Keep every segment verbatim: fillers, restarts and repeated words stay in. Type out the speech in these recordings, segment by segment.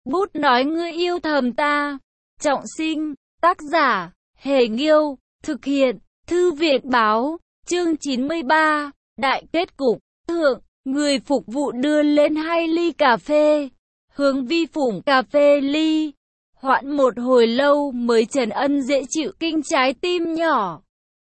Bút nói ngươi yêu thầm ta. Trọng sinh, tác giả, Hề Nghiêu, thực hiện, Thư viện Báo, chương chín mươi ba, đại kết cục, thượng, người phục vụ đưa lên hai ly cà phê. Hướng Vi phủng cà phê ly, hoãn một hồi lâu mới Trần Ân dễ chịu kinh trái tim nhỏ.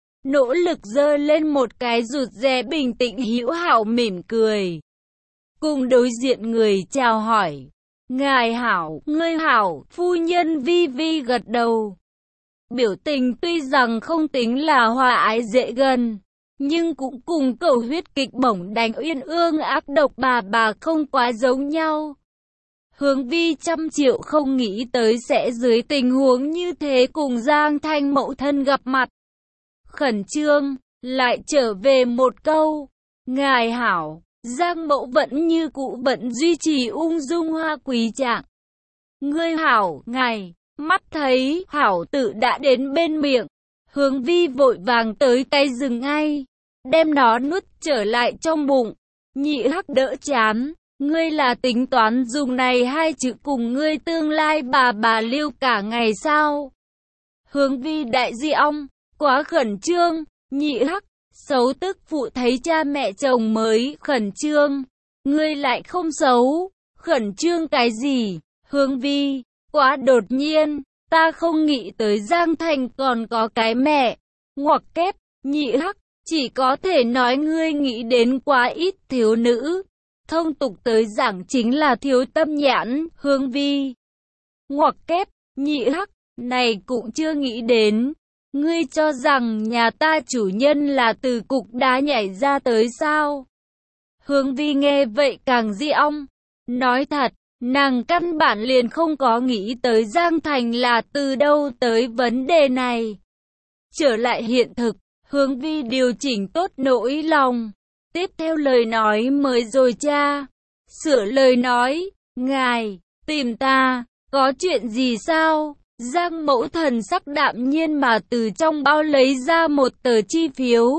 Nỗ lực giơ lên một cái rụt rè bình tĩnh hữu hảo mỉm cười. Cùng đối diện người chào hỏi. Ngài hảo, ngươi hảo, phu nhân Vi Vi gật đầu. Biểu tình tuy rằng không tính là hòa ái dễ gần, nhưng cũng cùng cầu huyết kịch bổng đánh uyên ương ác độc bà bà không quá giống nhau. Hướng Vi trăm triệu không nghĩ tới sẽ dưới tình huống như thế cùng Giang Thanh mẫu thân gặp mặt. Khẩn trương, lại trở về một câu. Ngài hảo, Giang mẫu vẫn như cũ vẫn duy trì ung dung hoa quý trạng. Ngươi hảo, ngài, mắt thấy hảo tự đã đến bên miệng. Hướng Vi vội vàng tới tay dừng ngay, đem nó nuốt trở lại trong bụng. Nhị hắc đỡ chán. Ngươi là tính toán dùng này hai chữ cùng ngươi tương lai bà bà lưu cả ngày sao? Hướng Vi đại di ong, quá khẩn trương. Nhị hắc, xấu tức phụ thấy cha mẹ chồng mới khẩn trương. Ngươi lại không xấu, khẩn trương cái gì? Hướng Vi, quá đột nhiên, ta không nghĩ tới Giang Thành còn có cái mẹ. Ngoặc kép, nhị hắc, chỉ có thể nói ngươi nghĩ đến quá ít thiếu nữ. Thông tục tới giảng chính là thiếu tâm nhãn. Hướng Vi, ngoặc kép, nhị hắc, này cũng chưa nghĩ đến. Ngươi cho rằng nhà ta chủ nhân là từ cục đá nhảy ra tới sao? Hướng Vi nghe vậy càng di ong. Nói thật, nàng căn bản liền không có nghĩ tới Giang Thành là từ đâu tới vấn đề này. Trở lại hiện thực, Hướng Vi điều chỉnh tốt nỗi lòng. Tiếp theo lời nói mới rồi cha. Sửa lời nói, ngài, tìm ta, có chuyện gì sao? Giang mẫu thần sắc đạm nhiên mà từ trong bao lấy ra một tờ chi phiếu.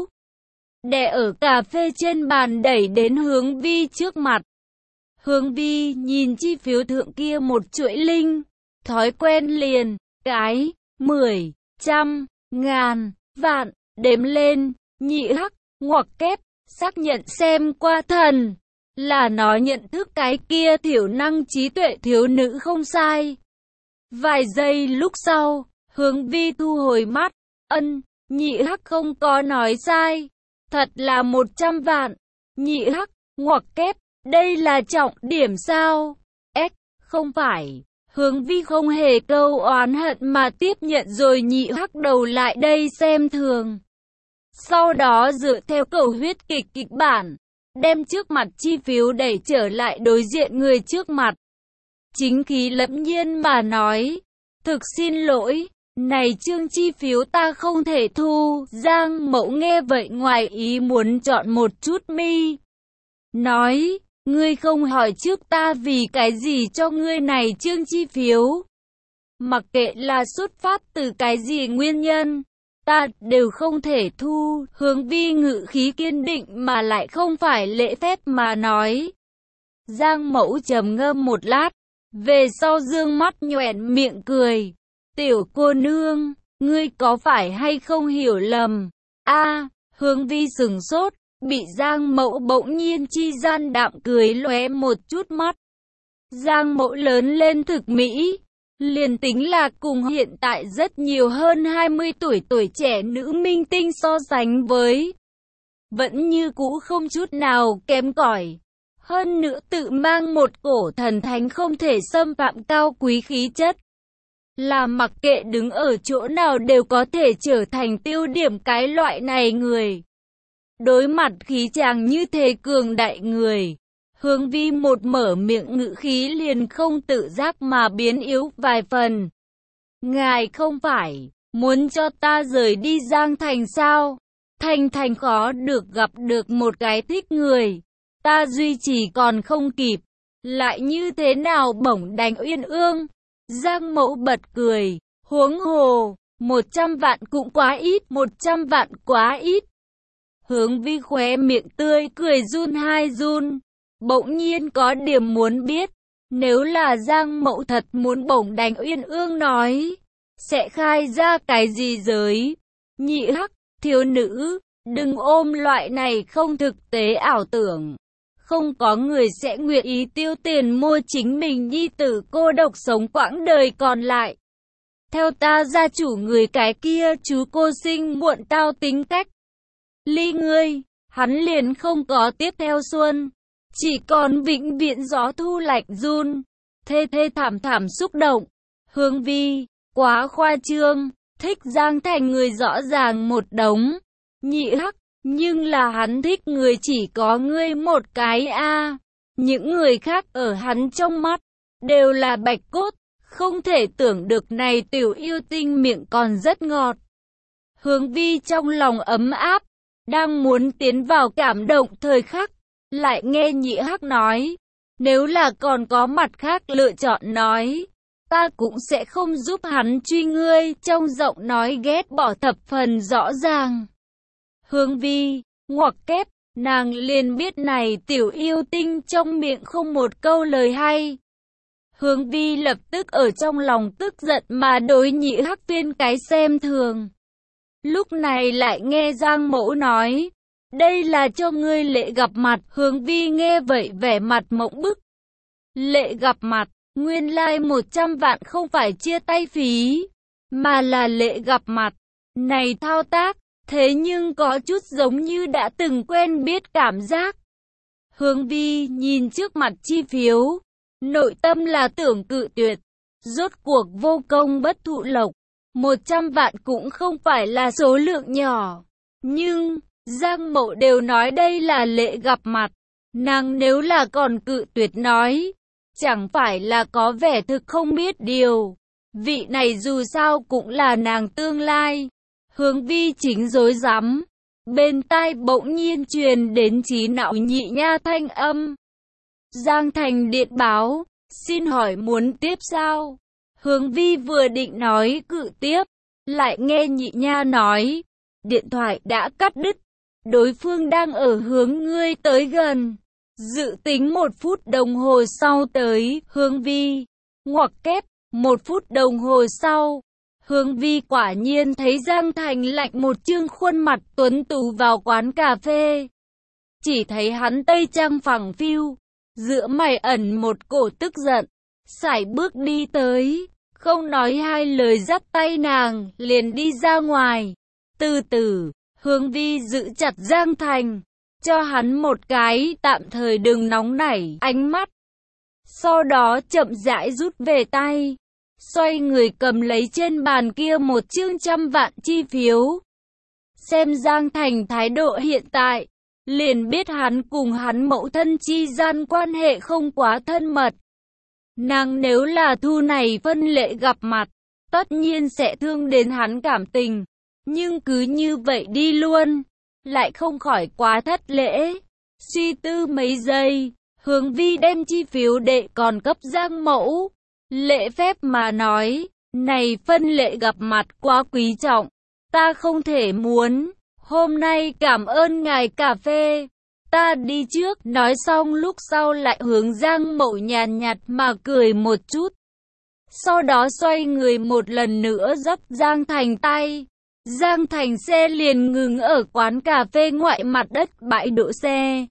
Đè ở cà phê trên bàn đẩy đến Hướng Vi trước mặt. Hướng Vi nhìn chi phiếu thượng kia một chuỗi linh. Thói quen liền, cái, mười, trăm, ngàn, vạn, đếm lên, nhị hắc, ngoặc kép. Xác nhận xem qua thần, là nó nhận thức cái kia thiểu năng trí tuệ thiếu nữ không sai. Vài giây lúc sau, Hướng Vi thu hồi mắt, ân, nhị hắc không có nói sai, thật là một trăm vạn. Nhị hắc, ngoặc kép, đây là trọng điểm sao? Ếch, không phải. Hướng Vi không hề câu oán hận mà tiếp nhận rồi nhị hắc đầu lại đây xem thường. Sau đó dựa theo cầu huyết kịch kịch bản, đem trước mặt chi phiếu đẩy trở lại đối diện người trước mặt. Chính khí lẫm nhiên mà nói, thực xin lỗi, này chương chi phiếu ta không thể thu. Giang mẫu nghe vậy ngoài ý muốn chọn một chút mi. Nói, ngươi không hỏi trước ta vì cái gì cho ngươi này chương chi phiếu. Mặc kệ là xuất phát từ cái gì nguyên nhân, ta đều không thể thu. Hướng Vi ngự khí kiên định mà lại không phải lễ phép mà nói. Giang mẫu trầm ngâm một lát, về sau dương mắt nhoẻn miệng cười. Tiểu cô nương, ngươi có phải hay không hiểu lầm? A, Hướng Vi sừng sốt, bị Giang mẫu bỗng nhiên chi gian đạm cười lóe một chút mắt. Giang mẫu lớn lên thực mỹ. Liền tính là cùng hiện tại rất nhiều hơn hai mươi tuổi tuổi trẻ nữ minh tinh so sánh với, vẫn như cũ không chút nào kém cỏi. Hơn nữa tự mang một cổ thần thánh không thể xâm phạm cao quý khí chất. Là mặc kệ đứng ở chỗ nào đều có thể trở thành tiêu điểm cái loại này người. Đối mặt khí chàng như thế cường đại người, Hướng Vi một mở miệng ngữ khí liền không tự giác mà biến yếu vài phần. Ngài không phải muốn cho ta rời đi Giang Thành sao? Thành Thành khó được gặp được một cái thích người, ta duy trì còn không kịp, lại như thế nào bổng đánh uyên ương? Giang mẫu bật cười, huống hồ, một trăm vạn cũng quá ít, một trăm vạn quá ít. Hướng Vi khóe miệng tươi cười run hai run. Bỗng nhiên có điểm muốn biết, Nếu là Giang Mậu thật muốn bổng đánh Uyên Ương nói, sẽ khai ra cái gì giới. Nhị hắc, thiếu nữ, đừng ôm loại này không thực tế ảo tưởng. Không có người sẽ nguyện ý tiêu tiền mua chính mình nhi tử cô độc sống quãng đời còn lại. Theo ta gia chủ người cái kia chú cô sinh muộn tao tính cách. Ly ngươi, hắn liền không có tiếp theo xuân. Chỉ còn vĩnh viễn gió thu lạnh run. Thê thê thảm thảm xúc động. Hương Vi, quá khoa trương, thích Giang Thành người rõ ràng một đống. Nhị hắc, nhưng là hắn thích người chỉ có ngươi một cái a. Những người khác ở hắn trong mắt, đều là bạch cốt. Không thể tưởng được này tiểu yêu tinh miệng còn rất ngọt. Hướng Vi trong lòng ấm áp, đang muốn tiến vào cảm động thời khắc, lại nghe nhị hắc nói, nếu là còn có mặt khác lựa chọn nói, ta cũng sẽ không giúp hắn truy ngươi, trong giọng nói ghét bỏ thập phần rõ ràng. Hướng Vi, ngoặc kép, nàng liền biết này tiểu yêu tinh trong miệng không một câu lời hay. Hướng Vi lập tức ở trong lòng tức giận mà đối nhị hắc tuyên cái xem thường. Lúc này lại nghe Giang Mẫu nói, đây là cho ngươi lễ gặp mặt. Hướng Vi nghe vậy vẻ mặt mộng bức. Lễ gặp mặt, nguyên lai like một trăm vạn không phải chia tay phí, mà là lễ gặp mặt. Này thao tác, thế nhưng có chút giống như đã từng quen biết cảm giác. Hướng Vi nhìn trước mặt chi phiếu, nội tâm là tưởng cự tuyệt. Rốt cuộc vô công bất thụ lộc, một trăm vạn cũng không phải là số lượng nhỏ. Nhưng, Giang Mậu đều nói đây là lễ gặp mặt. Nàng nếu là còn cự tuyệt nói, chẳng phải là có vẻ thực không biết điều. Vị này dù sao cũng là nàng tương lai. Hướng Vi chính rối rắm. Bên tai bỗng nhiên truyền đến trí não nhị nha thanh âm. Giang Thành điện báo, xin hỏi muốn tiếp sao? Hướng Vi vừa định nói cự tiếp, lại nghe nhị nha nói, điện thoại đã cắt đứt, đối phương đang ở hướng ngươi tới gần, dự tính một phút đồng hồ sau tới. Hướng Vi, ngoặc kép, một phút đồng hồ sau, Hướng Vi quả nhiên thấy Giang Thành lạnh một trương khuôn mặt tuấn tú vào quán cà phê. Chỉ thấy hắn tây trang phẳng phiu, giữa mày ẩn một cổ tức giận, sải bước đi tới, không nói hai lời dắt tay nàng, liền đi ra ngoài. Từ từ, Hướng Vi giữ chặt Giang Thành, cho hắn một cái tạm thời đừng nóng nảy ánh mắt. Sau đó chậm rãi rút về tay, xoay người cầm lấy trên bàn kia một chương trăm vạn chi phiếu. Xem Giang Thành thái độ hiện tại, liền biết hắn cùng hắn mẫu thân chi gian quan hệ không quá thân mật. Nàng nếu là thu này phân lễ gặp mặt, tất nhiên sẽ thương đến hắn cảm tình. Nhưng cứ như vậy đi luôn, lại không khỏi quá thất lễ. Suy tư mấy giây, Hướng Vi đem chi phiếu đệ còn cấp Giang Mẫu. Lễ phép mà nói, này phân lễ gặp mặt quá quý trọng, ta không thể muốn. Hôm nay cảm ơn ngài cà phê, ta đi trước. Nói xong lúc sau lại hướng Giang Mậu nhàn nhạt mà cười một chút. Sau đó xoay người một lần nữa dắt Giang Thành tay. Giang Thành xe liền ngừng ở quán cà phê ngoại mặt đất bãi đỗ xe.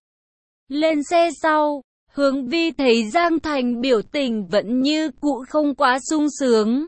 Lên xe sau, Hướng Vi thấy Giang Thành biểu tình vẫn như cũ không quá sung sướng.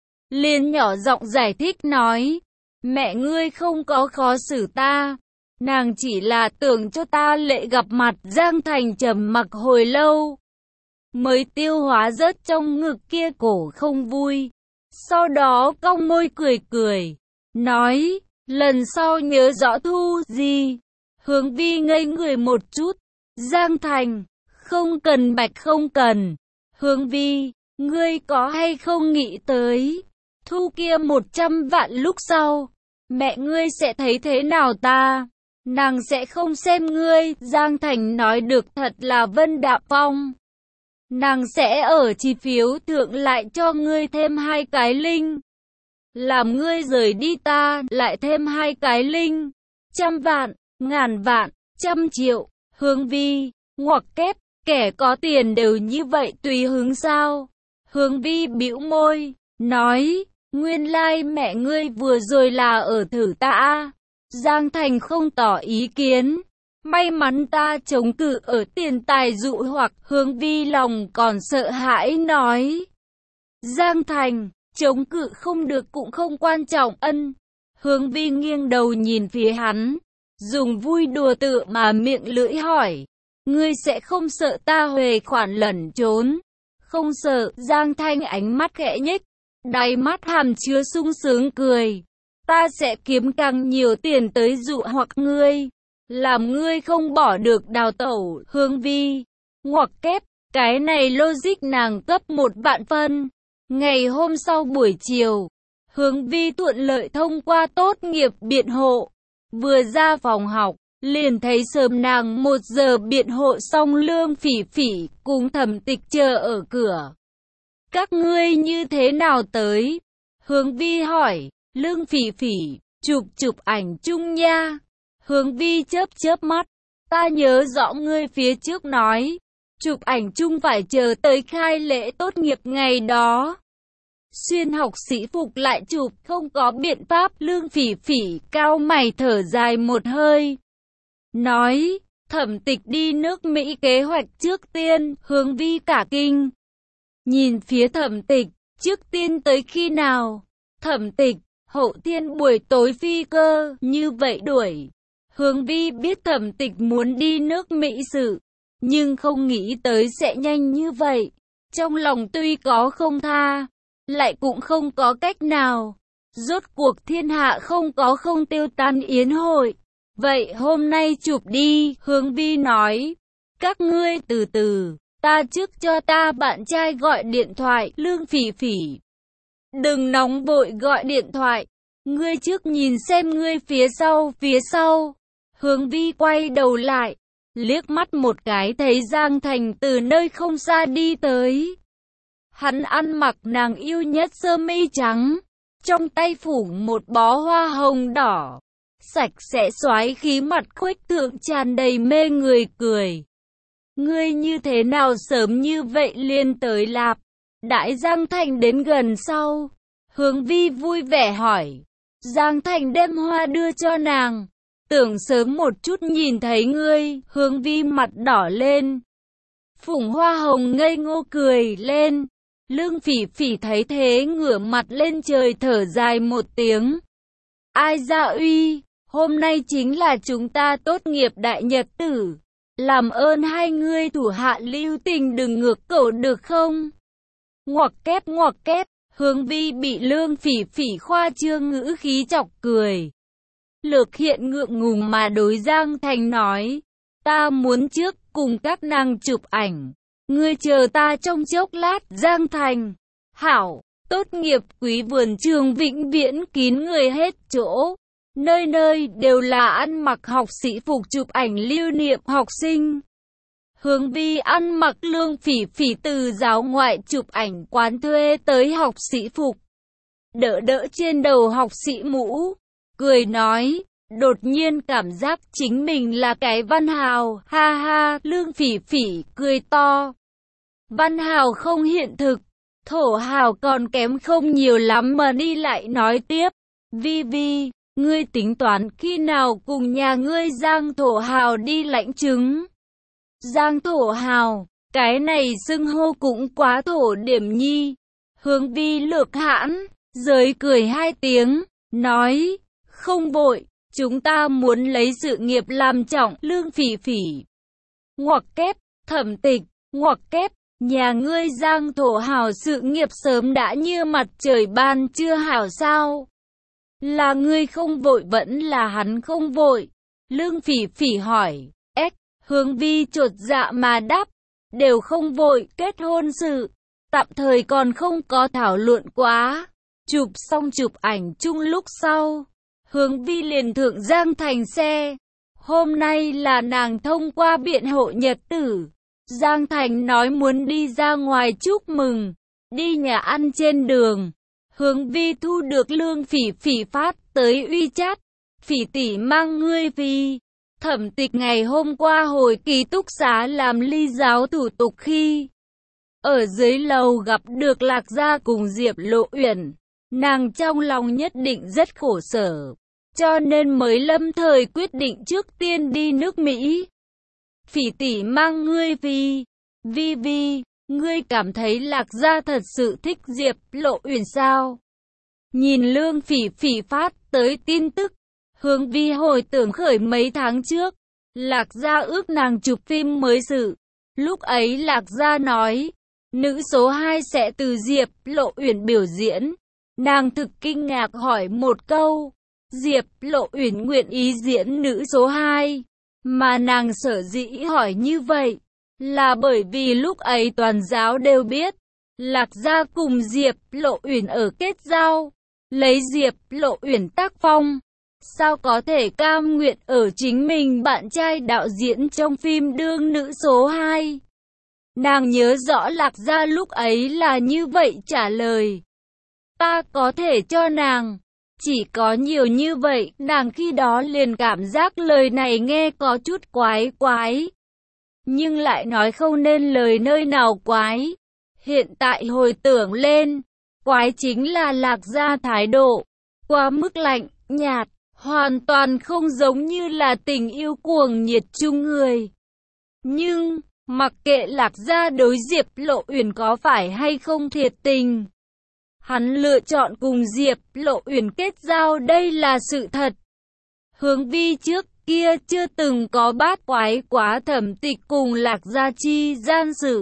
Liền nhỏ giọng giải thích nói, mẹ ngươi không có khó xử ta, nàng chỉ là tưởng cho ta lễ gặp mặt. Giang Thành trầm mặc hồi lâu, mới tiêu hóa rớt trong ngực kia cổ không vui. Sau đó cong môi cười cười, nói, lần sau nhớ rõ thu gì. Hướng Vi ngây người một chút. Giang Thành, không cần bạch không cần. Hướng Vi, ngươi có hay không nghĩ tới, thu kia một trăm vạn lúc sau, mẹ ngươi sẽ thấy thế nào ta? Nàng sẽ không xem ngươi. Giang Thành nói được thật là vân đạm phong. Nàng sẽ ở chi phiếu thượng lại cho ngươi thêm hai cái linh. Làm ngươi rời đi ta, lại thêm hai cái linh. Trăm vạn, ngàn vạn, trăm triệu. Hướng Vi, ngoặc kép, Kẻ có tiền đều như vậy tùy hứng sao? Hướng Vi bĩu môi, nói, nguyên lai mẹ ngươi vừa rồi là ở thử ta. Giang Thành không tỏ ý kiến. May mắn ta chống cự ở tiền tài dụ hoặc. Hướng Vi lòng còn sợ hãi nói. Giang Thành, chống cự không được cũng không quan trọng. Ân. Hướng Vi nghiêng đầu nhìn phía hắn, dùng vui đùa tựa mà miệng lưỡi hỏi. Ngươi sẽ không sợ ta huề khoản lẩn trốn? Không sợ. Giang Thanh ánh mắt khẽ nhếch, đáy mắt hàm chứa sung sướng cười. Ta sẽ kiếm càng nhiều tiền tới dụ hoặc ngươi, làm ngươi không bỏ được đào tẩu. Hướng Vi ngoặc kép, cái này logic nàng cấp một vạn phân. Ngày hôm sau buổi chiều, Hướng Vi thuận lợi thông qua tốt nghiệp biện hộ. Vừa ra phòng học, liền thấy sớm nàng một giờ biện hộ xong Lương Phỉ Phỉ cùng Thẩm Tịch chờ ở cửa. Các ngươi như thế nào tới? Hướng Vi hỏi. Lương Phỉ Phỉ, chụp chụp ảnh chung nha. Hướng Vi chớp chớp mắt. Ta nhớ rõ ngươi phía trước nói, chụp ảnh chung phải chờ tới khai lễ tốt nghiệp ngày đó. Xuyên học sĩ phục lại chụp, không có biện pháp. Lương Phỉ Phỉ cao mày thở dài một hơi, nói, Thẩm Tịch đi nước Mỹ kế hoạch trước tiên. Hướng Vi cả kinh, nhìn phía Thẩm Tịch, trước tiên tới khi nào? Thẩm Tịch, hậu thiên buổi tối phi cơ. Như vậy đuổi. Hướng Vi biết Thẩm Tịch muốn đi nước Mỹ sự, nhưng không nghĩ tới sẽ nhanh như vậy. Trong lòng tuy có không tha, lại cũng không có cách nào. Rốt cuộc thiên hạ không có không tiêu tan yến hội. Vậy hôm nay chụp đi. Hướng Vi nói. Các ngươi từ từ, ta trước cho ta bạn trai gọi điện thoại. Lương Phỉ Phỉ, đừng nóng vội gọi điện thoại. Ngươi trước nhìn xem ngươi phía sau, phía sau. Hướng Vi quay đầu lại, liếc mắt một cái thấy Giang Thành từ nơi không xa đi tới. Hắn ăn mặc nàng yêu nhất sơ mi trắng, trong tay phủ một bó hoa hồng đỏ, sạch sẽ xoái khí, mặt khuếch thượng tràn đầy mê người cười. Ngươi như thế nào sớm như vậy liền tới lạp? Đại Giang Thành đến gần sau, Hướng Vi vui vẻ hỏi. Giang Thành đem hoa đưa cho nàng. Tưởng sớm một chút nhìn thấy ngươi. Hướng Vi mặt đỏ lên, phủng hoa hồng ngây ngô cười lên. Lương Phỉ Phỉ thấy thế ngửa mặt lên trời thở dài một tiếng. Ai Gia Uy, hôm nay chính là chúng ta tốt nghiệp đại nhật tử. Làm ơn hai ngươi thủ hạ lưu tình đừng ngược cổ được không? Ngoặc kép ngoặc kép. Hướng Vi bị Lương Phỉ Phỉ khoa trương ngữ khí chọc cười. Lược hiện ngượng ngùng mà đối Giang Thành nói. Ta muốn trước cùng các nàng chụp ảnh. Ngươi chờ ta trong chốc lát. Giang Thành. Hảo. Tốt nghiệp quý vườn trường vĩnh viễn kín người hết chỗ. Nơi nơi đều là ăn mặc học sĩ phục chụp ảnh lưu niệm học sinh. Hướng Vi ăn mặc Lương Phỉ Phỉ từ giáo ngoại chụp ảnh quán thuê tới học sĩ phục, đỡ đỡ trên đầu học sĩ mũ, cười nói, đột nhiên cảm giác chính mình là cái văn hào, ha ha. Lương Phỉ Phỉ cười to. Văn hào không hiện thực, thổ hào còn kém không nhiều lắm mà. Đi lại nói tiếp, Vi Vi, ngươi tính toán khi nào cùng nhà ngươi Giang thổ hào đi lãnh chứng? Giang thổ hào, cái này xưng hô cũng quá thổ điểm nhi. Hướng Vi lược hãn, giới cười hai tiếng, nói, không vội, chúng ta muốn lấy sự nghiệp làm trọng. Lương Phỉ Phỉ ngoặc kép. Thẩm Tịch ngoặc kép. Nhà ngươi Giang thổ hào sự nghiệp sớm đã như mặt trời ban chưa hảo sao? Là ngươi không vội vẫn là hắn không vội? Lương Phỉ Phỉ hỏi. Ếch. Hướng Vi chột dạ mà đáp, đều không vội. Kết hôn sự tạm thời còn không có thảo luận quá. Chụp xong chụp ảnh chung lúc sau, Hướng Vi liền thượng Giang Thành xe. Hôm nay là nàng thông qua biện hộ nhật tử. Giang Thành nói muốn đi ra ngoài chúc mừng, đi nhà ăn trên đường. Hướng Vi thu được Lương Phỉ Phỉ phát tới WeChat. Phỉ tỷ mang ngươi vì Thẩm Tịch ngày hôm qua hồi ký túc xá làm ly giáo thủ tục khi ở dưới lầu gặp được Lạc Gia cùng Diệp Lộ Uyển, nàng trong lòng nhất định rất khổ sở, cho nên mới lâm thời quyết định trước tiên đi nước Mỹ. Phỉ tỷ mang ngươi vì, Vi Vi, ngươi cảm thấy Lạc Gia thật sự thích Diệp Lộ Uyển sao? Nhìn Lương Phỉ Phỉ phát tới tin tức, Hướng Vi hồi tưởng khởi mấy tháng trước, Lạc Gia ước nàng chụp phim mới sự. Lúc ấy Lạc Gia nói, nữ số hai sẽ từ Diệp Lộ Uyển biểu diễn. Nàng thực kinh ngạc hỏi một câu, Diệp Lộ Uyển nguyện ý diễn nữ số hai, mà nàng sở dĩ hỏi như vậy, là bởi vì lúc ấy toàn giáo đều biết, Lạc Gia cùng Diệp Lộ Uyển ở kết giao, lấy Diệp Lộ Uyển tác phong. Sao có thể cam nguyện ở chính mình bạn trai đạo diễn trong phim đương nữ số hai? Nàng nhớ rõ Lạc Gia lúc ấy là như vậy trả lời. Ta có thể cho nàng. Chỉ có nhiều như vậy, nàng khi đó liền cảm giác lời này nghe có chút quái quái. Nhưng lại nói không nên lời nơi nào quái. Hiện tại hồi tưởng lên, quái chính là Lạc Gia thái độ quá mức lạnh, nhạt, hoàn toàn không giống như là tình yêu cuồng nhiệt chung người. Nhưng, mặc kệ Lạc Gia đối Diệp Lộ Uyển có phải hay không thiệt tình, hắn lựa chọn cùng Diệp Lộ Uyển kết giao đây là sự thật. Hướng Vi trước kia chưa từng có bát quái quá Thẩm Tịch cùng Lạc Gia chi gian sự.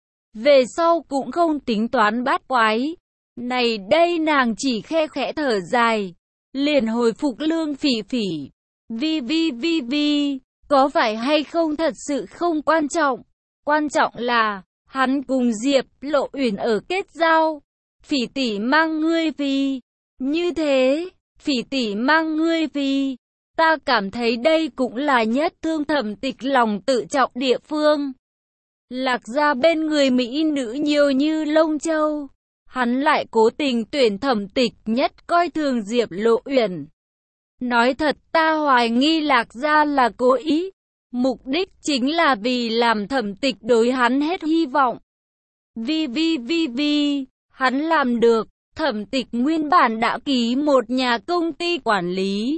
Về sau cũng không tính toán bát quái. Này đây nàng chỉ khe khẽ thở dài, liền hồi phục Lương Phỉ Phỉ. Vi Vi Vi Vi, có phải hay không thật sự không quan trọng. Quan trọng là, hắn cùng Diệp Lộ Uyển ở kết giao. Phỉ tỷ mang ngươi vì, như thế, Phỉ tỷ mang ngươi vì, ta cảm thấy đây cũng là nhất thương Thẩm Tịch lòng tự trọng địa phương. Lạc Gia bên người mỹ nữ nhiều như lông châu, hắn lại cố tình tuyển Thẩm Tịch nhất coi thường Diệp Lộ Uyển. Nói thật ta hoài nghi Lạc Gia là cố ý, mục đích chính là vì làm Thẩm Tịch đối hắn hết hy vọng. Vi Vi Vi Vi, hắn làm được. Thẩm Tịch nguyên bản đã ký một nhà công ty quản lý.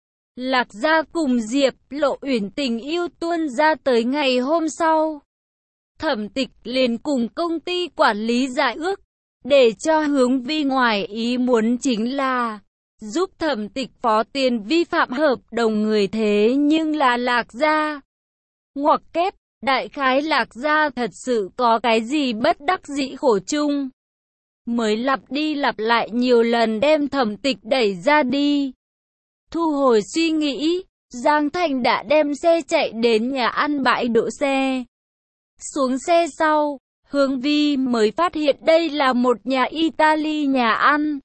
Lạc Gia cùng Diệp Lộ Uyển tình yêu tuôn ra tới ngày hôm sau. Thẩm Tịch liền cùng công ty quản lý giải ước, để cho Hướng Vi ngoài ý muốn chính là giúp Thẩm Tịch phó tiền vi phạm hợp đồng người thế nhưng là Lạc Gia. Ngoặc kép, đại khái Lạc Gia thật sự có cái gì bất đắc dĩ khổ chung, mới lặp đi lặp lại nhiều lần đem Thẩm Tịch đẩy ra đi. Thu hồi suy nghĩ, Giang Thành đã đem xe chạy đến nhà ăn bãi đỗ xe. Xuống xe sau, Hướng Vi mới phát hiện đây là một nhà Italy nhà ăn.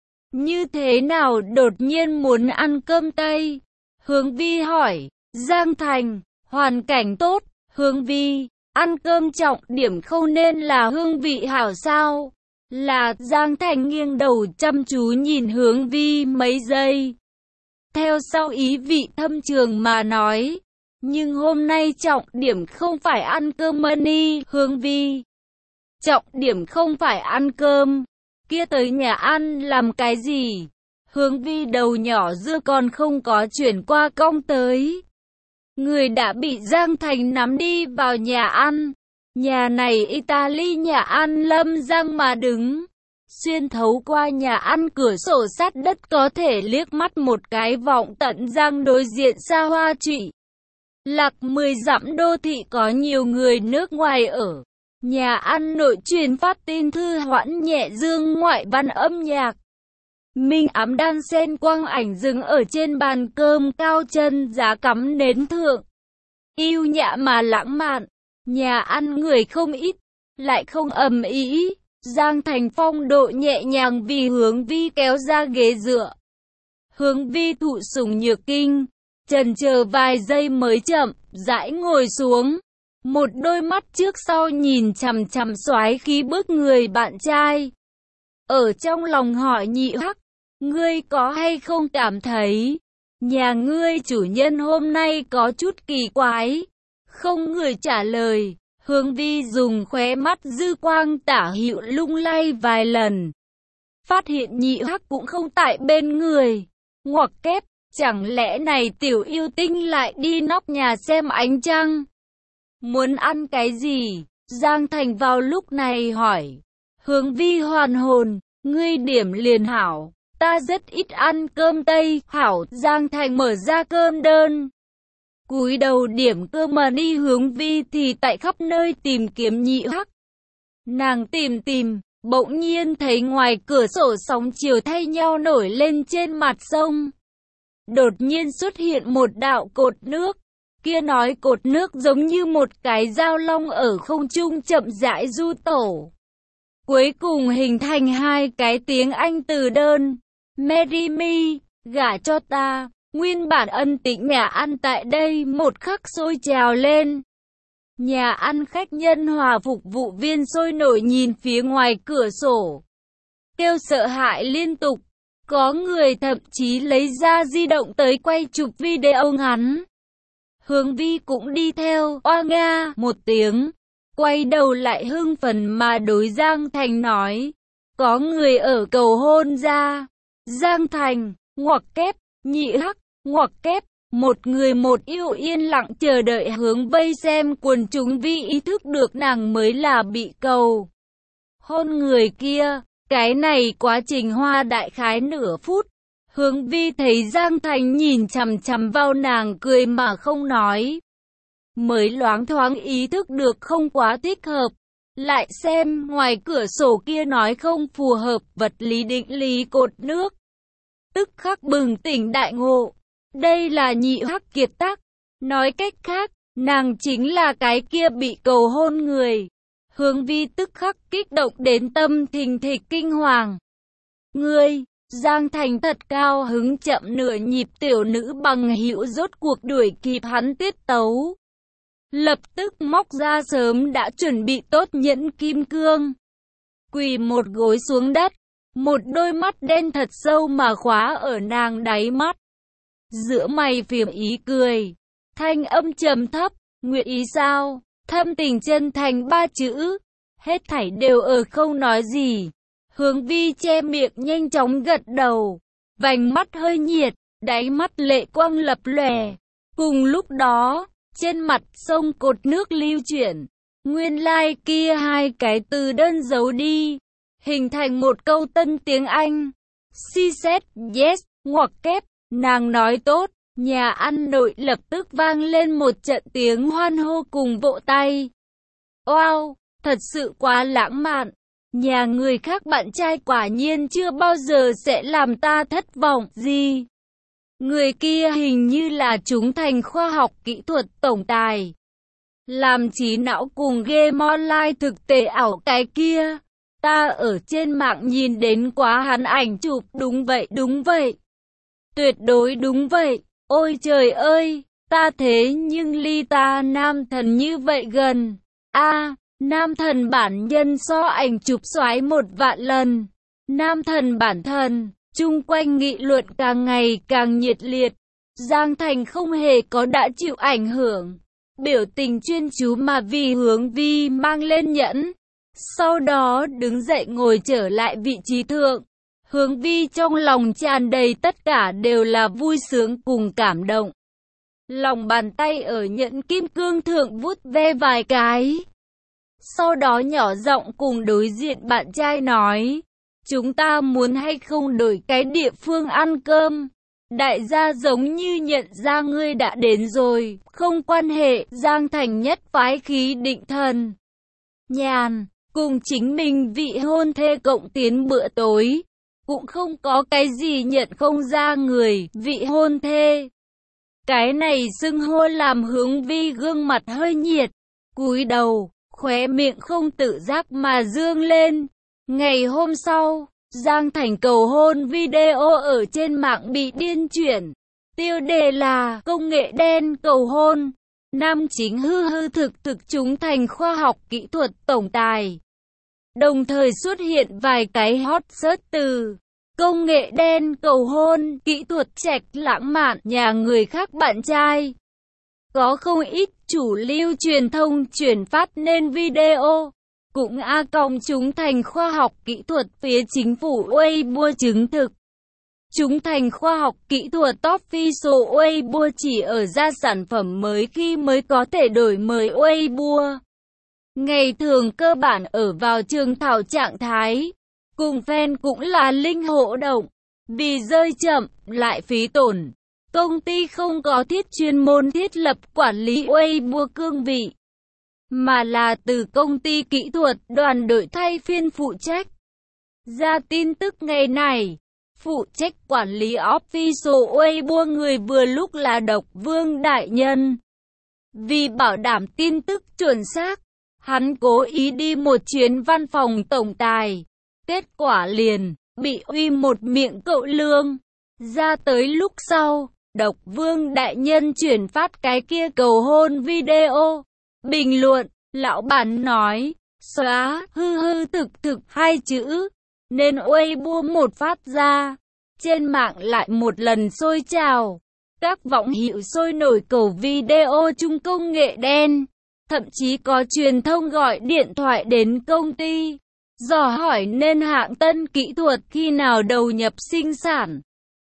Như thế nào đột nhiên muốn ăn cơm Tây? Hướng Vi hỏi. Giang Thành, hoàn cảnh tốt. Hướng Vi, ăn cơm trọng điểm không nên là hương vị hảo sao? Là. Giang Thành nghiêng đầu chăm chú nhìn Hướng Vi mấy giây. Theo sau ý vị thâm trường mà nói. Nhưng hôm nay trọng điểm không phải ăn cơm money. Hướng Vi, trọng điểm không phải ăn cơm. Kia tới nhà ăn làm cái gì? Hướng Vi đầu nhỏ dưa còn không có chuyển qua cong tới. Người đã bị Giang Thành nắm đi vào nhà ăn. Nhà này Italy nhà ăn Lâm Giang mà đứng. Xuyên thấu qua nhà ăn cửa sổ sắt đất có thể liếc mắt một cái vọng tận Giang đối diện xa hoa trụy. Lạc mười dặm đô thị có nhiều người nước ngoài ở. Nhà ăn nội truyền phát tin thư hoãn nhẹ dương ngoại văn âm nhạc. Minh ám đan sen quang ảnh dừng ở trên bàn cơm cao chân giá cắm nến thượng. Yêu nhã mà lãng mạn. Nhà ăn người không ít, lại không ầm ĩ. Giang Thành phong độ nhẹ nhàng vì Hướng Vi kéo ra ghế dựa. Hướng Vi thụ sủng nhược kinh, chần chờ vài giây mới chậm rãi ngồi xuống. Một đôi mắt trước sau nhìn chằm chằm soái khí bước người bạn trai. Ở trong lòng hỏi nhị hắc, ngươi có hay không cảm thấy Nhà ngươi chủ nhân hôm nay có chút kỳ quái. Không người trả lời. Hướng Vi dùng khóe mắt dư quang tả hữu lung lay vài lần. Phát hiện Nhị Hắc cũng không tại bên người. Ngoặc kép, chẳng lẽ này tiểu yêu tinh lại đi nóc nhà xem ánh trăng? Muốn ăn cái gì? Giang Thành vào lúc này hỏi. Hướng Vi hoàn hồn, ngươi điểm liền hảo. Ta rất ít ăn cơm Tây, hảo. Giang Thành mở ra cơm đơn. Cúi đầu điểm cơm mà đi. Hướng Vi thì tại khắp nơi tìm kiếm Nhị Hắc. Nàng tìm tìm, bỗng nhiên thấy ngoài cửa sổ sóng chiều thay nhau nổi lên trên mặt sông. Đột nhiên xuất hiện một đạo cột nước. Kia nói cột nước giống như một cái dao long ở không trung chậm rãi du tổ. Cuối cùng hình thành hai cái tiếng Anh từ đơn. Marry me, gả cho ta. Nguyên bản ân tĩnh nhà ăn tại đây một khắc sôi trào lên. Nhà ăn khách nhân hòa phục vụ viên sôi nổi nhìn phía ngoài cửa sổ. Kêu sợ hãi liên tục. Có người thậm chí lấy ra di động tới quay chụp video ngắn. Hướng Vi cũng đi theo, oa nga một tiếng. Quay đầu lại hưng phấn mà đối Giang Thành nói. Có người ở cầu hôn ra. Giang Thành, ngoặc kép, Nhị Hắc, ngoặc kép. Một người một yêu yên lặng chờ đợi hướng vây xem quần chúng Vi ý thức được nàng mới là bị cầu hôn người kia. Cái này quá trình hoa đại khái nửa phút. Hướng Vi thấy Giang Thành nhìn chằm chằm vào nàng cười mà không nói. Mới loáng thoáng ý thức được không quá thích hợp. Lại xem ngoài cửa sổ kia nói không phù hợp vật lý định lý cột nước. Tức khắc bừng tỉnh đại ngộ. Đây là Nhị Hắc kiệt tác. Nói cách khác, nàng chính là cái kia bị cầu hôn người. Hướng Vi tức khắc kích động đến tâm thình thịch kinh hoàng. Ngươi, Giang Thành thật cao hứng chậm nửa nhịp tiểu nữ bằng hữu rốt cuộc đuổi kịp hắn tiết tấu. Lập tức móc ra sớm đã chuẩn bị tốt nhẫn kim cương. Quỳ một gối xuống đất, một đôi mắt đen thật sâu mà khóa ở nàng đáy mắt. Giữa mày phìm ý cười, thanh âm trầm thấp, nguyện ý sao? Thâm tình chân thành ba chữ, hết thảy đều ở không nói gì. Hướng Vi che miệng nhanh chóng gật đầu, vành mắt hơi nhiệt, đáy mắt lệ quang lập lòe. Cùng lúc đó, trên mặt sông cột nước lưu chuyển, nguyên lai like kia hai cái từ đơn giấu đi, hình thành một câu tân tiếng Anh. She said yes, ngoặc kép, nàng nói tốt. Nhà ăn nội lập tức vang lên một trận tiếng hoan hô cùng vỗ tay. Wow, thật sự quá lãng mạn. Nhà người khác bạn trai quả nhiên chưa bao giờ sẽ làm ta thất vọng gì. Người kia hình như là trúng thành khoa học kỹ thuật tổng tài. Làm trí não cùng game online thực tế ảo cái kia. Ta ở trên mạng nhìn đến quá hắn ảnh chụp, đúng vậy đúng vậy. Tuyệt đối đúng vậy. Ôi trời ơi, ta thế nhưng ly ta nam thần như vậy gần. A, à, nam thần bản nhân so ảnh chụp xoái một vạn lần. Nam thần bản thân, chung quanh nghị luận càng ngày càng nhiệt liệt. Giang Thành không hề có đã chịu ảnh hưởng. Biểu tình chuyên chú mà vì Hướng Vi mang lên nhẫn. Sau đó đứng dậy ngồi trở lại vị trí thượng. Hướng Vi trong lòng tràn đầy tất cả đều là vui sướng cùng cảm động. Lòng bàn tay ở nhẫn kim cương thượng vuốt ve vài cái. Sau đó nhỏ giọng cùng đối diện bạn trai nói. Chúng ta muốn hay không đổi cái địa phương ăn cơm? Đại gia giống như nhận ra ngươi đã đến rồi. Không quan hệ, Giang Thành nhất phái khí định thần nhàn. Cùng chính mình vị hôn thê cộng tiến bữa tối. Cũng không có cái gì nhận không ra người, vị hôn thê. Cái này xưng hô làm Hướng Vi gương mặt hơi nhiệt, cúi đầu, khóe miệng không tự giác mà dương lên. Ngày hôm sau, Giang Thành cầu hôn video ở trên mạng bị điên chuyển. Tiêu đề là công nghệ đen cầu hôn. Nam chính hư hư thực thực trúng thành khoa học kỹ thuật tổng tài. Đồng thời xuất hiện vài cái hot search từ. công nghệ đen, cầu hôn, kỹ thuật trạch lãng mạn, nhà người khác bạn trai. Có không ít chủ lưu truyền thông chuyển phát nên video. Cũng a còng chúng thành khoa học kỹ thuật phía chính phủ Weibo chứng thực. Chúng thành khoa học kỹ thuật official Weibo chỉ ở ra sản phẩm mới khi mới có thể đổi mới Weibo. Ngày thường cơ bản ở vào trường thảo trạng thái. Cùng fan cũng là linh hỗ động. Vì rơi chậm, lại phí tổn. Công ty không có thiết chuyên môn thiết lập quản lý Weibo cương vị, mà là từ công ty kỹ thuật đoàn đội thay phiên phụ trách. Ra tin tức ngày này, phụ trách quản lý official Weibo người vừa lúc là Độc Vương Đại Nhân. Vì bảo đảm tin tức chuẩn xác, hắn cố ý đi một chuyến văn phòng tổng tài. Kết quả liền, bị uy một miệng cậu lương. Ra tới lúc sau, Độc Vương Đại Nhân chuyển phát cái kia cầu hôn video. Bình luận, lão bản nói, xóa, hư hư thực thực hai chữ. Nên Weibo một phát ra. Trên mạng lại một lần sôi trào. Các võng hữu sôi nổi cầu video chung công nghệ đen. Thậm chí có truyền thông gọi điện thoại đến công ty, dò hỏi nên hãng tân kỹ thuật khi nào đầu nhập sinh sản,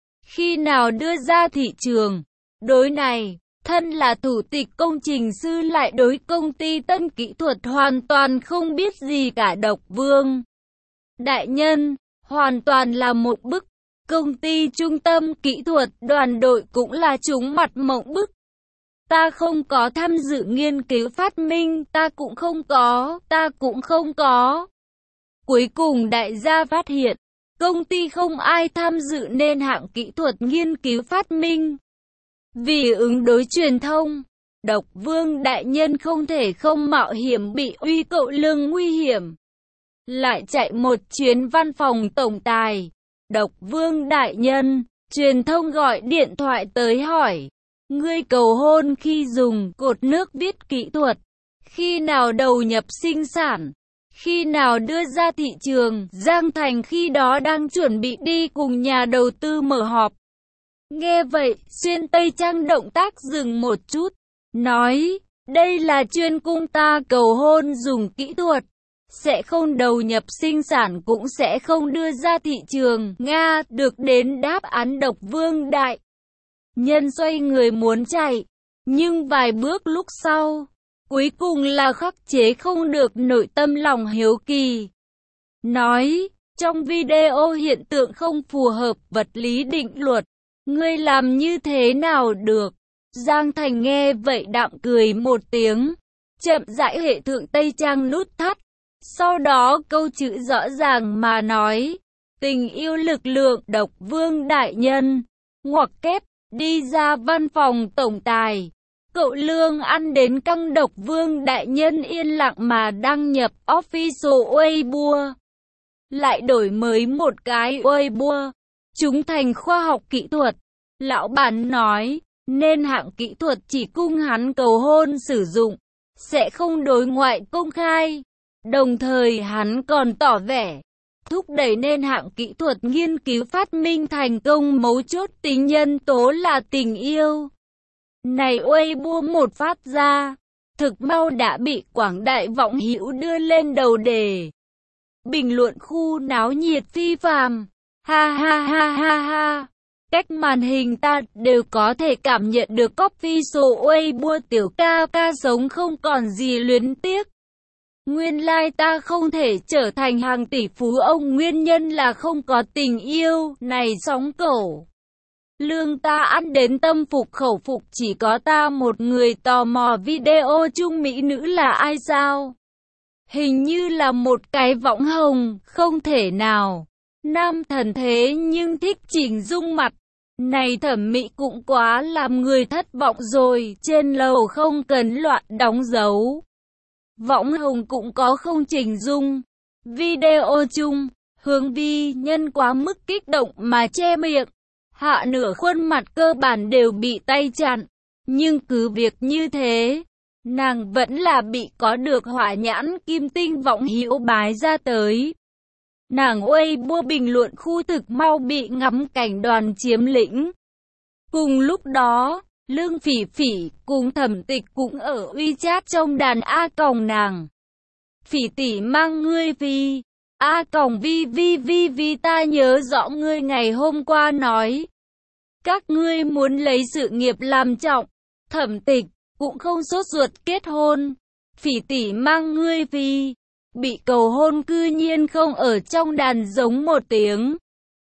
khi nào đưa ra thị trường. Đối này, thân là thủ tịch công trình sư lại đối công ty tân kỹ thuật hoàn toàn không biết gì cả. Độc Vương Đại Nhân, hoàn toàn là một bức. Công ty trung tâm kỹ thuật đoàn đội cũng là chúng mặt mộng bức. Ta không có tham dự nghiên cứu phát minh, ta cũng không có, ta cũng không có. Cuối cùng đại gia phát hiện, công ty không ai tham dự nên hạng kỹ thuật nghiên cứu phát minh. Vì ứng đối truyền thông, Độc Vương Đại Nhân không thể không mạo hiểm bị uy cậu lương nguy hiểm. Lại chạy một chuyến văn phòng tổng tài. Độc Vương Đại Nhân, truyền thông gọi điện thoại tới hỏi. Ngươi cầu hôn khi dùng cột nước viết kỹ thuật, khi nào đầu nhập sinh sản, khi nào đưa ra thị trường. Giang Thành khi đó đang chuẩn bị đi cùng nhà đầu tư mở họp. Nghe vậy, Xuyên Tây Trang động tác dừng một chút, nói, đây là chuyên cung ta cầu hôn dùng kỹ thuật, sẽ không đầu nhập sinh sản cũng sẽ không đưa ra thị trường. Nga, được đến đáp án. Độc Vương Đại Nhân xoay người muốn chạy, nhưng vài bước lúc sau, cuối cùng là khắc chế không được nội tâm lòng hiếu kỳ. Nói, trong video hiện tượng không phù hợp vật lý định luật, ngươi làm như thế nào được? Giang Thành nghe vậy đạm cười một tiếng, chậm rãi hệ thượng Tây Trang nút thắt. Sau đó câu chữ rõ ràng mà nói, tình yêu lực lượng. Độc Vương Đại Nhân, ngoặc kép, đi ra văn phòng tổng tài. Cậu lương ăn đến căng. Độc Vương Đại Nhân yên lặng mà đăng nhập official Weibo. Lại đổi mới một cái Weibo. Chúng thành khoa học kỹ thuật. Lão bản nói, nên hạng kỹ thuật chỉ cung hắn cầu hôn sử dụng, sẽ không đối ngoại công khai. Đồng thời hắn còn tỏ vẻ, thúc đẩy nên hạng kỹ thuật nghiên cứu phát minh thành công mấu chốt tính nhân tố là tình yêu. Này Weibo một phát ra, thực mau đã bị quảng đại võng hữu đưa lên đầu đề. Bình luận khu náo nhiệt phi phàm, ha ha ha ha ha. Cách màn hình ta đều có thể cảm nhận được official Weibo tiểu ca ca sống không còn gì luyến tiếc. Nguyên lai ta không thể trở thành hàng tỷ phú ông nguyên nhân là không có tình yêu. Này sóng cẩu, lương ta ăn đến tâm phục khẩu phục, chỉ có ta một người tò mò video chung mỹ nữ là ai sao? Hình như là một cái võng hồng, không thể nào. Nam thần thế nhưng thích chỉnh dung mặt. Này thẩm mỹ cũng quá làm người thất vọng rồi. Trên lầu không cần loạn đóng dấu. Võng hồng cũng có không chỉnh dung. Video chung, Hướng Vi nhân quá mức kích động mà che miệng. Hạ nửa khuôn mặt cơ bản đều bị tay chặn. Nhưng cứ việc như thế, nàng vẫn là bị có được hỏa nhãn kim tinh võng hữu bái ra tới. nàng Weibo bình luận khu thực mau bị ngắm cảnh đoàn chiếm lĩnh. Cùng lúc đó, Lương Phỉ Phỉ cùng Thẩm Tịch cũng ở WeChat trong đàn A còng nàng. Phỉ tỷ mang ngươi vì, A còng vi vi vi vi ta nhớ rõ ngươi ngày hôm qua nói. Các ngươi muốn lấy sự nghiệp làm trọng, Thẩm Tịch cũng không sốt ruột kết hôn. Phỉ tỷ mang ngươi vì, bị cầu hôn cư nhiên không ở trong đàn giống một tiếng.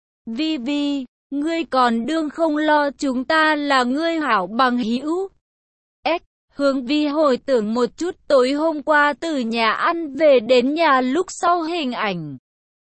Vi vi, ngươi còn đương không lo chúng ta là ngươi hảo bằng hữu. S. Hướng Vi hồi tưởng một chút tối hôm qua từ nhà ăn về đến nhà lúc sau hình ảnh.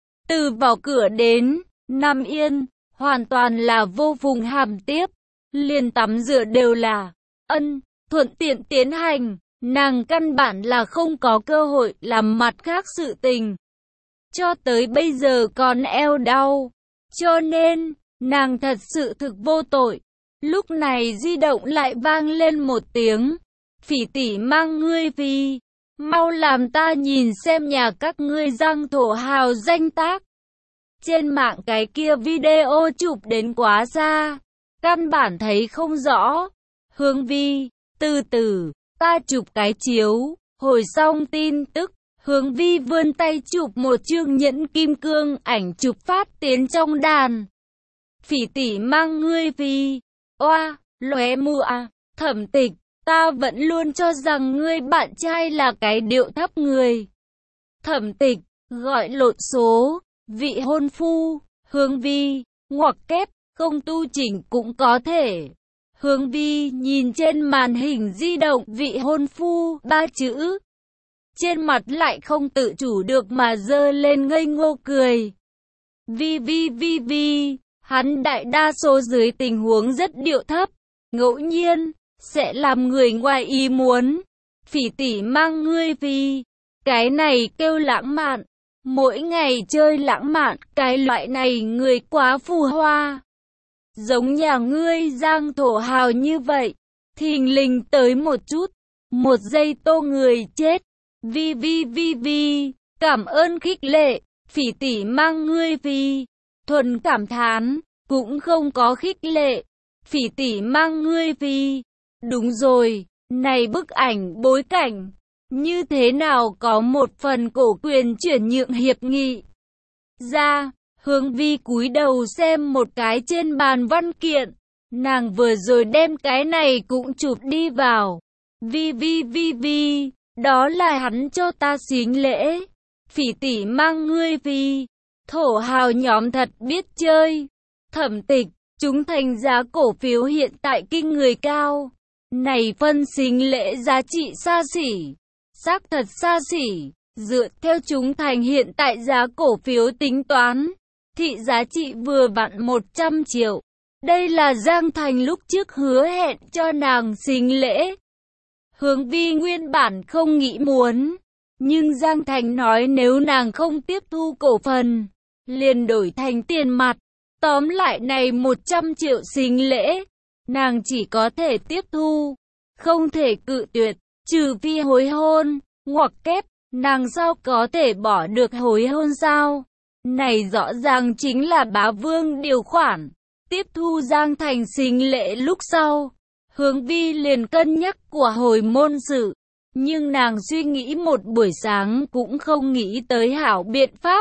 Từ vào cửa đến, Nam Yên, hoàn toàn là vô vùng hàm tiếp. Liền tắm rửa đều là ân, thuận tiện tiến hành. Nàng căn bản là không có cơ hội làm mặt khác sự tình. Cho tới bây giờ còn eo đau. Cho nên, nàng thật sự thực vô tội. Lúc này di động lại vang lên một tiếng. Phỉ tỷ mang ngươi vì, mau làm ta nhìn xem nhà các ngươi giang thổ hào danh tác. Trên mạng cái kia video chụp đến quá xa, căn bản thấy không rõ. Hướng Vi, từ từ, ta chụp cái chiếu, hồi xong tin tức, Hướng Vi vươn tay chụp một chương nhẫn kim cương, ảnh chụp phát tiến trong đàn. Phỉ tỷ mang ngươi vì, oa, lóe mù à, Thẩm Tịch, ta vẫn luôn cho rằng ngươi bạn trai là cái điệu thấp người. Thẩm Tịch, gọi lộn số, vị hôn phu, Hướng Vi, ngoặc kép, không tu chỉnh cũng có thể. Hướng Vi nhìn trên màn hình di động vị hôn phu, ba chữ. Trên mặt lại không tự chủ được mà giơ lên ngây ngô cười. Vi vi vi vi, hắn đại đa số dưới tình huống rất điệu thấp, ngẫu nhiên, sẽ làm người ngoài ý muốn. Phỉ tỷ mang ngươi vì, cái này kêu lãng mạn. Mỗi ngày chơi lãng mạn, cái loại này người quá phù hoa. Giống nhà ngươi giang thổ hào như vậy, thình lình tới một chút, một giây tô người chết. Vi vi vi vi, cảm ơn khích lệ, phỉ tỷ mang ngươi vì, thuần cảm thán, cũng không có khích lệ, phỉ tỷ mang ngươi vì. Đúng rồi, này bức ảnh bối cảnh, như thế nào có một phần cổ quyền chuyển nhượng hiệp nghị. Ra, Hướng Vi cúi đầu xem một cái trên bàn văn kiện, nàng vừa rồi đem cái này cũng chụp đi vào. Vi vi vi vi, đó là hắn cho ta xính lễ. Phỉ tỷ mang ngươi vì, thổ hào nhóm thật biết chơi. Thẩm Tịch, chúng thành giá cổ phiếu hiện tại kinh người cao. Này phân xính lễ giá trị xa xỉ, xác thật xa xỉ, dựa theo chúng thành hiện tại giá cổ phiếu tính toán, thị giá trị vừa vặn một trăm triệu. Đây là Giang Thành lúc trước hứa hẹn cho nàng xính lễ. Hướng Vi nguyên bản không nghĩ muốn, nhưng Giang Thành nói nếu nàng không tiếp thu cổ phần, liền đổi thành tiền mặt. Tóm lại này một trăm triệu xính lễ, nàng chỉ có thể tiếp thu, không thể cự tuyệt, trừ phi hối hôn, ngoặc kép, nàng sao có thể bỏ được hối hôn sao? Này rõ ràng chính là bá vương điều khoản. Tiếp thu Giang Thành xính lễ lúc sau, Hướng Vi liền cân nhắc của hồi môn sự, nhưng nàng suy nghĩ một buổi sáng cũng không nghĩ tới hảo biện pháp.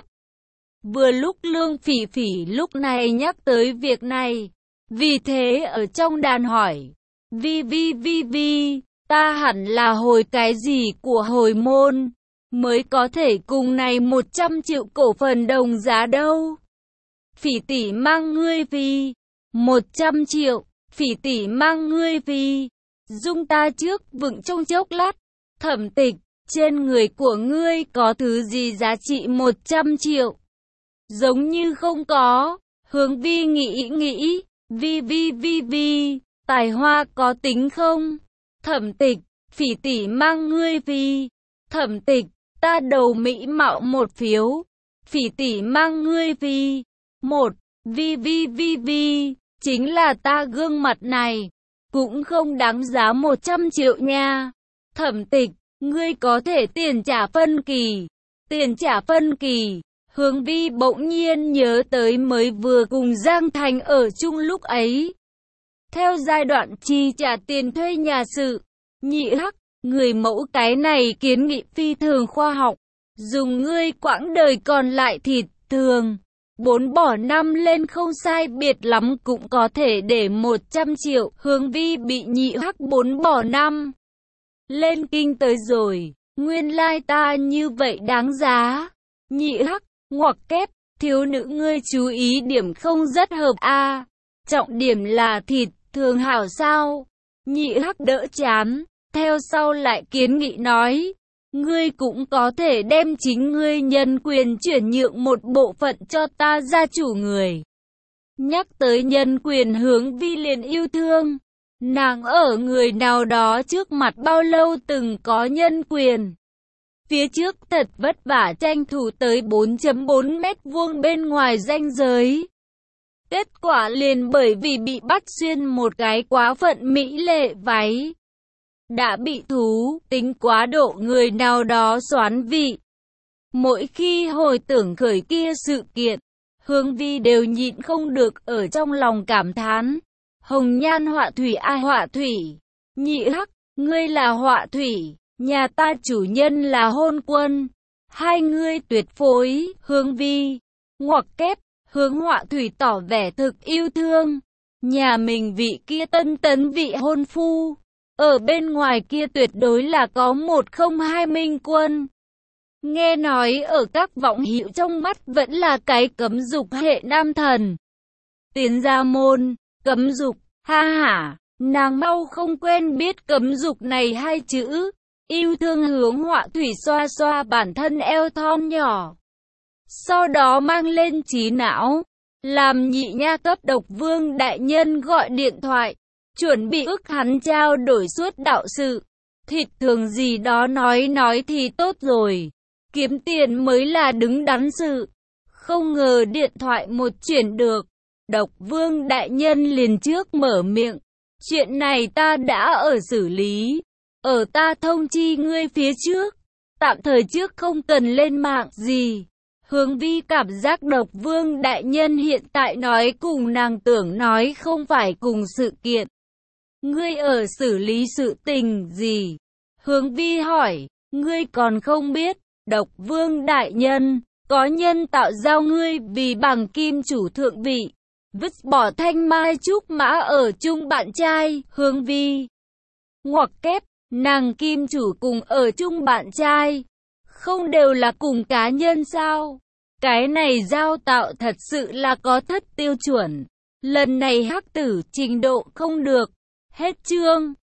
Vừa lúc Lương Phỉ Phỉ lúc này nhắc tới việc này, vì thế ở trong đàn hỏi, Vi vi vi vi, ta hẳn là hồi cái gì của hồi môn, mới có thể cùng này một trăm triệu cổ phần đồng giá đâu? Phỉ tỷ mang ngươi vì, một trăm triệu, phỉ tỷ mang ngươi vì, dung ta trước vững trong chốc lát. Thẩm Tịch, trên người của ngươi có thứ gì giá trị một trăm triệu? Giống như không có. Hướng Vi nghĩ nghĩ, vi vi vi vi, tài hoa có tính không? Thẩm Tịch, phỉ tỷ mang ngươi vì, Thẩm Tịch, ta đầu mỹ mạo một phiếu. Phỉ tỷ mang ngươi vì, một, vi vi vi vi, chính là ta gương mặt này, cũng không đáng giá một trăm triệu nha. Thẩm Tịch, ngươi có thể tiền trả phân kỳ, tiền trả phân kỳ. Hướng Vi bỗng nhiên nhớ tới mới vừa cùng Giang Thành ở chung lúc ấy. Theo giai đoạn chi trả tiền thuê nhà sự, Nhị Hắc, người mẫu cái này kiến nghị phi thường khoa học. Dùng ngươi quãng đời còn lại thịt thường. Bốn bỏ năm lên không sai biệt lắm cũng có thể để một trăm triệu. Hướng Vi bị Nhị Hắc bốn bỏ năm lên kinh tới rồi. Nguyên lai ta như vậy đáng giá. Nhị Hắc, ngoặc kép, thiếu nữ ngươi chú ý điểm không rất hợp a. À, trọng điểm là thịt thường hảo sao. Nhị Hắc đỡ chán, theo sau lại kiến nghị nói. Ngươi cũng có thể đem chính ngươi nhân quyền chuyển nhượng một bộ phận cho ta gia chủ người. Nhắc tới nhân quyền Hướng Vi liền yêu thương. Nàng ở người nào đó trước mặt bao lâu từng có nhân quyền. Phía trước thật vất vả tranh thủ tới bốn phẩy bốn mét vuông bên ngoài ranh giới. Kết quả liền bởi vì bị bắt xuyên một cái quá phận mỹ lệ váy. Đã bị thú tính quá độ người nào đó xoán vị. Mỗi khi hồi tưởng khởi kia sự kiện, Hướng Vi đều nhịn không được ở trong lòng cảm thán. Hồng nhan họa thủy ai họa thủy? Nhị Hắc, ngươi là họa thủy, nhà ta chủ nhân là hôn quân. Hai ngươi tuyệt phối. Hướng Vi, ngoặc kép, Hướng họa thủy tỏ vẻ thực yêu thương. Nhà mình vị kia tân tấn vị hôn phu. Ở bên ngoài kia tuyệt đối là có một không hai minh quân. Nghe nói ở các vọng hữu trong mắt vẫn là cái cấm dục hệ nam thần. Tiến ra môn, cấm dục, ha hả, nàng mau không quen biết cấm dục này hai chữ. Yêu thương Hướng họa thủy xoa xoa bản thân eo thon nhỏ. Sau đó mang lên trí não, làm nhị nha cấp độc vương đại nhân gọi điện thoại. Chuẩn bị ức hắn trao đổi suốt đạo sự. Thịt thường gì đó nói nói thì tốt rồi. Kiếm tiền mới là đứng đắn sự. Không ngờ điện thoại một chuyển được. Độc vương đại nhân liền trước mở miệng. Chuyện này ta đã ở xử lý. Ở ta thông chi ngươi phía trước. Tạm thời trước không cần lên mạng gì. Hướng Vi cảm giác độc vương đại nhân hiện tại nói cùng nàng tưởng nói không phải cùng sự kiện. Ngươi ở xử lý sự tình gì? Hướng Vi hỏi, ngươi còn không biết, độc vương đại nhân, có nhân tạo giao ngươi vì bằng kim chủ thượng vị, vứt bỏ thanh mai trúc mã ở chung bạn trai. Hướng Vi, ngoặc kép, nàng kim chủ cùng ở chung bạn trai, không đều là cùng cá nhân sao? Cái này giao tạo thật sự là có thất tiêu chuẩn. Lần này Hắc tử trình độ không được. Hết chương.